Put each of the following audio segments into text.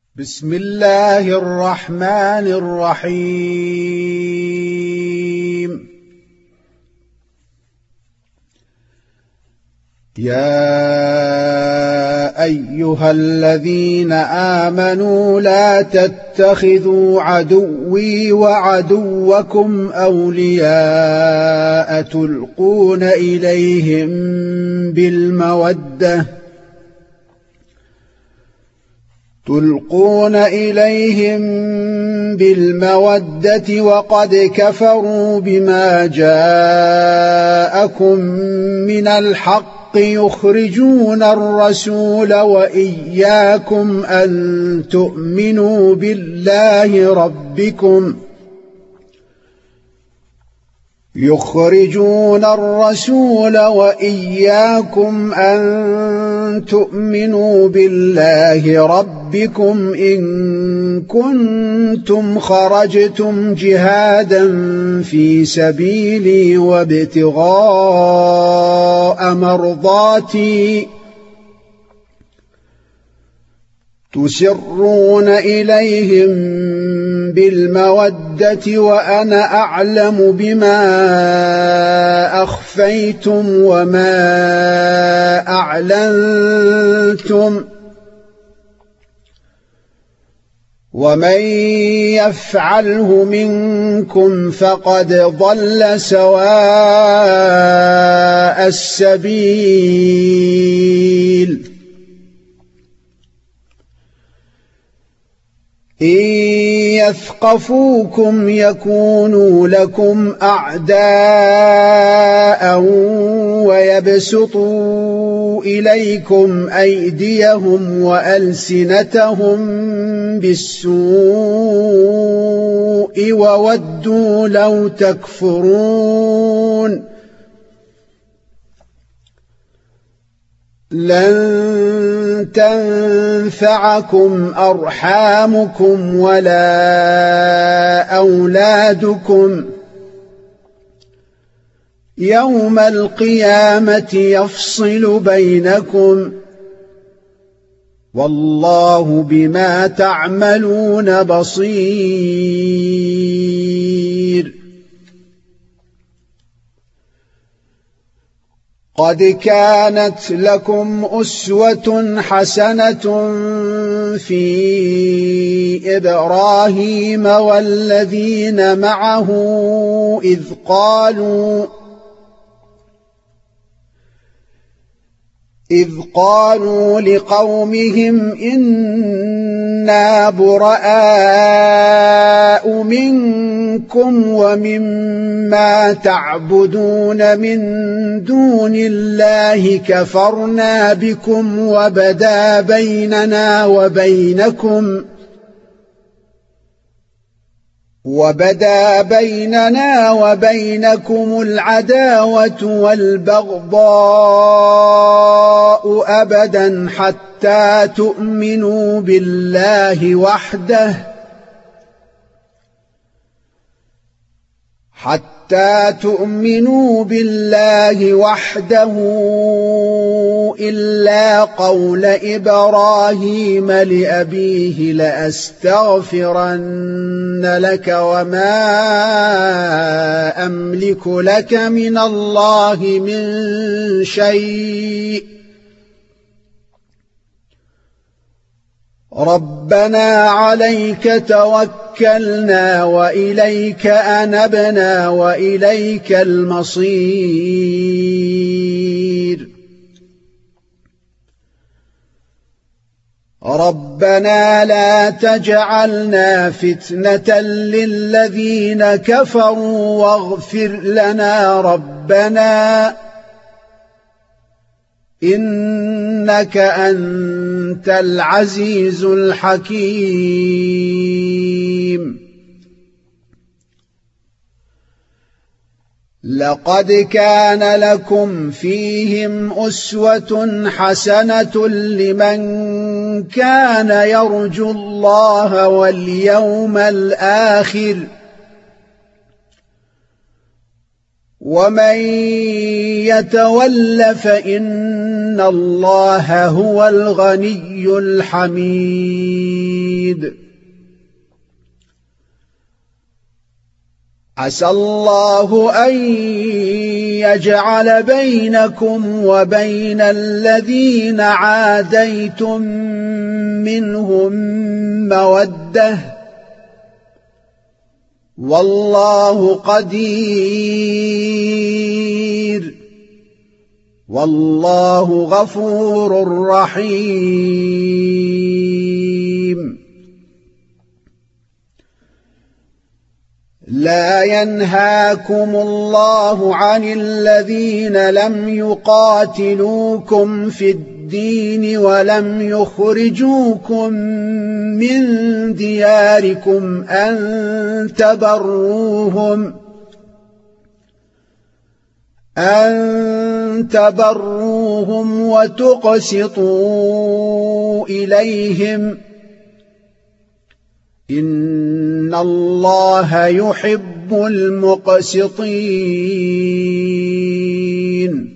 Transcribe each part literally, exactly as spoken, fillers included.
بسم الله الرحمن الرحيم. يا أيها الذين آمنوا لا تتخذوا عدوي وعدوكم أولياء تلقون إليهم بالمودة تلقون إليهم بالمودة وقد كفروا بما جاءكم من الحق يخرجون الرسول وإياكم أن تؤمنوا بالله ربكم يخرجون الرسول وإياكم أن تؤمنوا بالله ربكم إن كنتم خرجتم جهادا في سبيلي وابتغاء مرضاتي تسرون إليهم بالمودة وأنا أعلم بما أخفيتم وما أعلنتم ومن يفعله منكم فقد ضل سواء السبيل. إن يثقفوكم يكونوا لكم أعداء ويبسطوا إليكم أيديهم وألسنتهم بالسوء وودوا لو تكفرون. لن تنفعكم أرحامكم ولا أولادكم يوم القيامة يفصل بينكم والله بما تعملون بصير. قد كانت لكم أسوة حسنة في إبراهيم والذين معه إذ قالوا إذ قالوا لقومهم إنا براء منكم ومما تعبدون من دون الله كفرنا بكم وبدا بيننا وبينكم وبدا بيننا وبينكم العداوة والبغضاء أبدا حتى تؤمنوا بالله وحده حتى تؤمنوا بالله وحده إلا قول إبراهيم لأبيه لأستغفرن لك وما أملك لك من الله من شيء ربنا عليك توكلنا وإليك أنبنا وإليك المصير. ربنا لا تجعلنا فتنة للذين كفروا واغفر لنا ربنا إنك أنت العزيز الحكيم. لقد كان لكم فيهم أسوة حسنة لمن كان يرجو الله واليوم الآخر ومن يتول فإن الله هو الغني الحميد. شديد عسى الله أن يجعل بينكم وبين الذين عاديتم منهم مودة والله قدير والله غفور رحيم لا ينهاكم الله عن الذين لم يقاتلوكم في الدين ولم يخرجوكم من دياركم أن تبروهم أن تبروهم وتقسطوا إليهم إن الله يحب المقسطين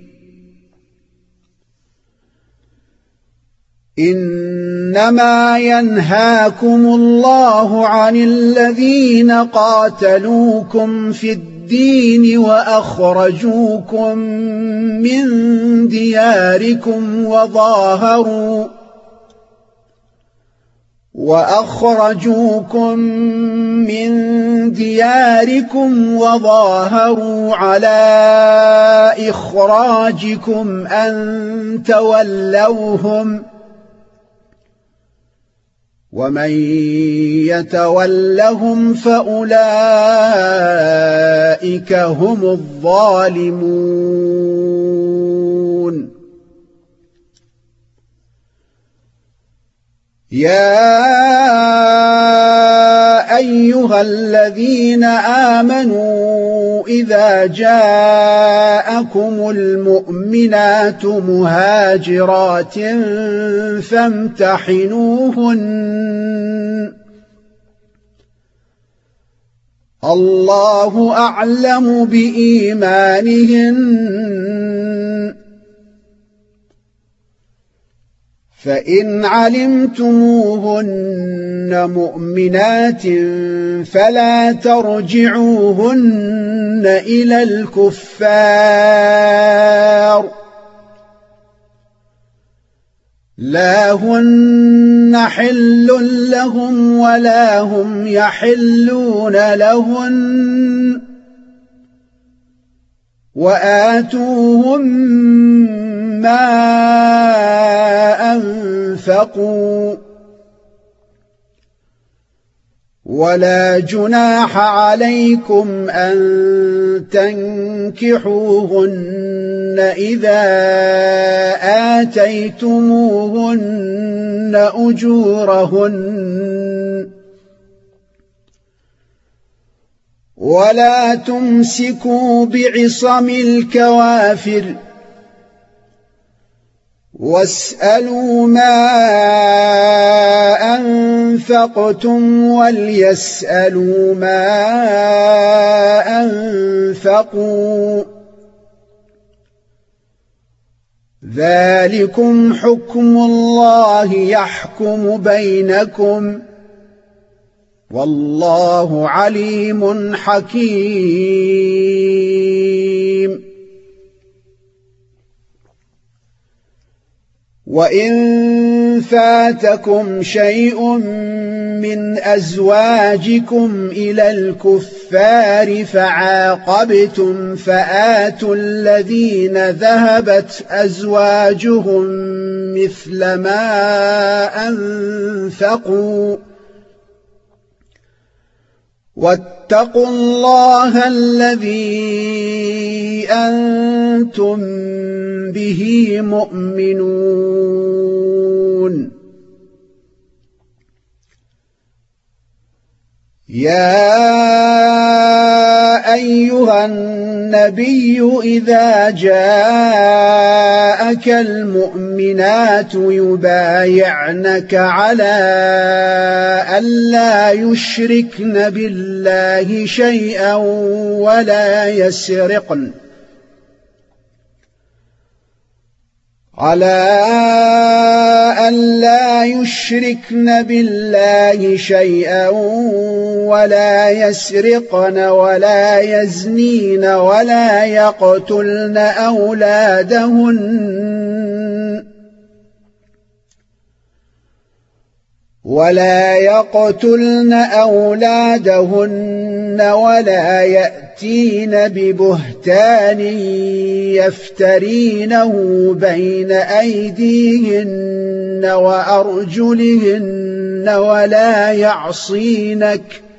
إنما ينهاكم الله عن الذين قاتلوكم في الدين وأخرجوكم من دياركم وظاهروا وأخرجوكم من دياركم وظاهروا على إخراجكم أن تولوهم ومن يتولهم فأولئك هم الظالمون يا أيها الذين آمنوا إذا جاءكم المؤمنات مهاجرات فامتحنوهن الله أعلم بإيمانهن فإن علمتموهن مؤمنات فلا ترجعوهن إلى الكفار لا هن حل لهم ولا هم يحلون لهن وآتوهم ما أنفقوا ولا جناح عليكم أن تنكحوهن إذا آتيتموهن أجورهن ولا تمسكوا بعصم الكوافر واسألوا ما أنفقتم وليسألوا ما أنفقوا ذلكم حكم الله يحكم بينكم والله عليم حكيم وإن فاتكم شيء من أزواجكم إلى الكفار فعاقبتم فآتوا الذين ذهبت أزواجهم مثل ما أنفقوا واتقوا الله الذي أنتم به مؤمنون يا أيها النبي إذا جاءك المؤمنات يبايعنك على ألا يشركن بالله شيئا ولا يسرقن على أن لا يشركن بالله شيئا ولا يسرقن ولا يزنين ولا يقتلن أولادهن ولا يقتلن أولادهن ولا يأتين ببهتان يفترينه بين أيديهن وأرجلهن ولا يعصينك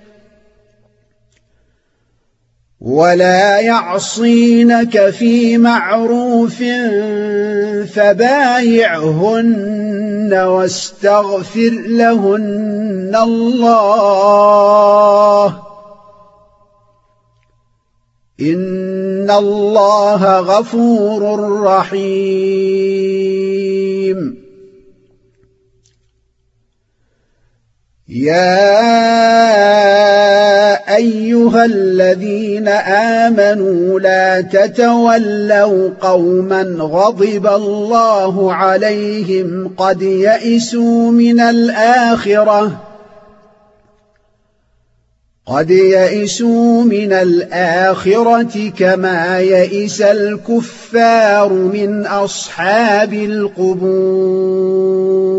ولا يعصينك في معروف فبايعهن واستغفر لهن الله إن الله غفور رحيم. يا أيها الذين آمنوا لا تتولوا قوما غضب الله عليهم قد يئسوا من الآخرة قد يئسوا من الآخرة كما يئس الكفار من أصحاب القبور.